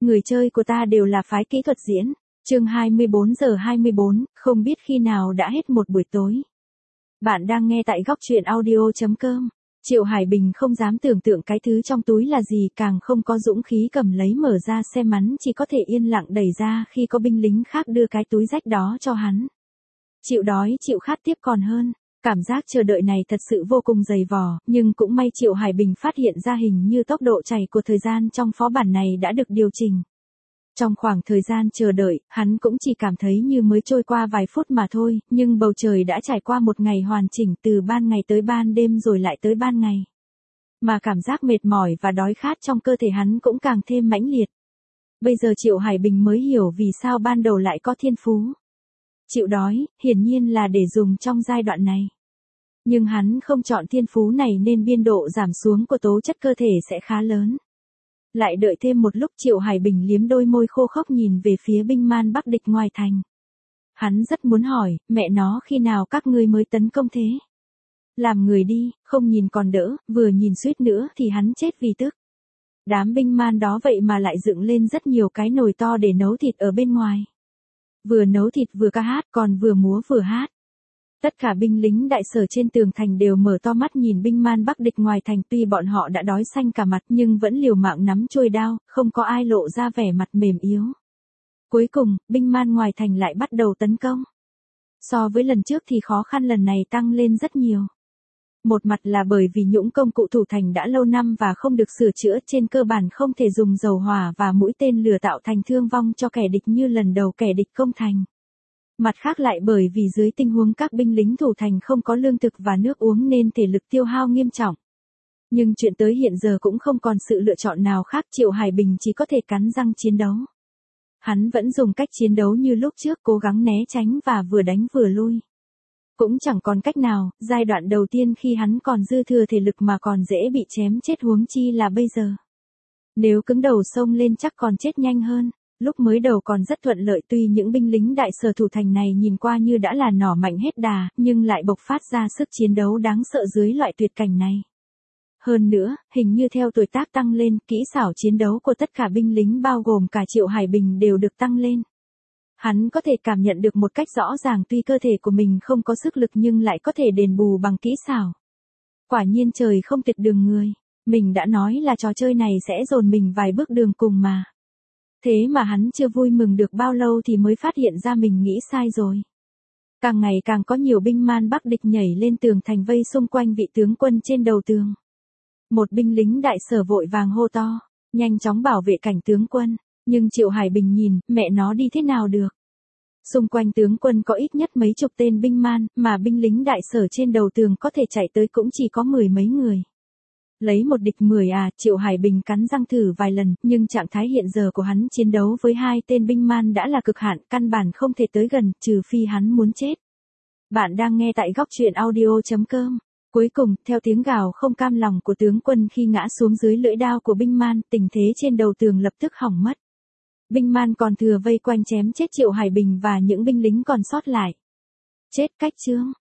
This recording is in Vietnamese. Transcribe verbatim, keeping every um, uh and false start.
người chơi của ta đều là phái kỹ thuật diễn. Chương hai mươi bốn giờ hai mươi bốn, không biết khi nào đã hết một buổi tối. Bạn đang nghe tại góc truyện audio chấm com. Triệu Hải Bình không dám tưởng tượng cái thứ trong túi là gì, càng không có dũng khí cầm lấy mở ra xem, hắn chỉ có thể yên lặng đẩy ra khi có binh lính khác đưa cái túi rách đó cho hắn. Chịu đói chịu khát tiếp còn hơn. Cảm giác chờ đợi này thật sự vô cùng dày vò, nhưng cũng may Triệu Hải Bình phát hiện ra hình như tốc độ chảy của thời gian trong phó bản này đã được điều chỉnh. Trong khoảng thời gian chờ đợi, hắn cũng chỉ cảm thấy như mới trôi qua vài phút mà thôi, nhưng bầu trời đã trải qua một ngày hoàn chỉnh, từ ban ngày tới ban đêm rồi lại tới ban ngày. Mà cảm giác mệt mỏi và đói khát trong cơ thể hắn cũng càng thêm mãnh liệt. Bây giờ Triệu Hải Bình mới hiểu vì sao ban đầu lại có thiên phú. Chịu đói, hiển nhiên là để dùng trong giai đoạn này. Nhưng hắn không chọn thiên phú này nên biên độ giảm xuống của tố chất cơ thể sẽ khá lớn. Lại đợi thêm một lúc, Triệu Hải Bình liếm đôi môi khô khốc nhìn về phía binh man Bắc địch ngoài thành. Hắn rất muốn hỏi, mẹ nó khi nào các ngươi mới tấn công thế? Làm người đi, không nhìn còn đỡ, vừa nhìn suýt nữa thì hắn chết vì tức. Đám binh man đó vậy mà lại dựng lên rất nhiều cái nồi to để nấu thịt ở bên ngoài. Vừa nấu thịt vừa ca hát, còn vừa múa vừa hát. Tất cả binh lính đại sở trên tường thành đều mở to mắt nhìn binh man Bắc địch ngoài thành, tuy bọn họ đã đói xanh cả mặt nhưng vẫn liều mạng nắm chuôi đao, không có ai lộ ra vẻ mặt mềm yếu. Cuối cùng, binh man ngoài thành lại bắt đầu tấn công. So với lần trước thì khó khăn lần này tăng lên rất nhiều. Một mặt là bởi vì những công cụ thủ thành đã lâu năm và không được sửa chữa, trên cơ bản không thể dùng dầu hỏa và mũi tên lửa tạo thành thương vong cho kẻ địch như lần đầu kẻ địch công thành. Mặt khác lại bởi vì dưới tình huống các binh lính thủ thành không có lương thực và nước uống nên thể lực tiêu hao nghiêm trọng. Nhưng chuyện tới hiện giờ cũng không còn sự lựa chọn nào khác, Triệu Hải Bình chỉ có thể cắn răng chiến đấu. Hắn vẫn dùng cách chiến đấu như lúc trước, cố gắng né tránh và vừa đánh vừa lui. Cũng chẳng còn cách nào, giai đoạn đầu tiên khi hắn còn dư thừa thể lực mà còn dễ bị chém chết, huống chi là bây giờ. Nếu cứng đầu xông lên chắc còn chết nhanh hơn. Lúc mới đầu còn rất thuận lợi, tuy những binh lính đại sở thủ thành này nhìn qua như đã là nỏ mạnh hết đà, nhưng lại bộc phát ra sức chiến đấu đáng sợ dưới loại tuyệt cảnh này. Hơn nữa, hình như theo tuổi tác tăng lên, kỹ xảo chiến đấu của tất cả binh lính bao gồm cả Triệu Hải Bình đều được tăng lên. Hắn có thể cảm nhận được một cách rõ ràng tuy cơ thể của mình không có sức lực nhưng lại có thể đền bù bằng kỹ xảo. Quả nhiên trời không tuyệt đường người, mình đã nói là trò chơi này sẽ dồn mình vài bước đường cùng mà. Thế mà hắn chưa vui mừng được bao lâu thì mới phát hiện ra mình nghĩ sai rồi. Càng ngày càng có nhiều binh man Bắc địch nhảy lên tường thành vây xung quanh vị tướng quân trên đầu tường. Một binh lính đại sở vội vàng hô to, nhanh chóng bảo vệ cảnh tướng quân, nhưng Triệu Hải Bình nhìn, mẹ nó đi thế nào được. Xung quanh tướng quân có ít nhất mấy chục tên binh man, mà binh lính đại sở trên đầu tường có thể chạy tới cũng chỉ có mười mấy người. Lấy một địch mười à, Triệu Hải Bình cắn răng thử vài lần, nhưng trạng thái hiện giờ của hắn chiến đấu với hai tên binh man đã là cực hạn, căn bản không thể tới gần, trừ phi hắn muốn chết. Bạn đang nghe tại góc truyện audio chấm com. Cuối cùng, theo tiếng gào không cam lòng của tướng quân khi ngã xuống dưới lưỡi đao của binh man, tình thế trên đầu tường lập tức hỏng mất. Binh man còn thừa vây quanh chém chết Triệu Hải Bình và những binh lính còn sót lại. Chết cách chướng,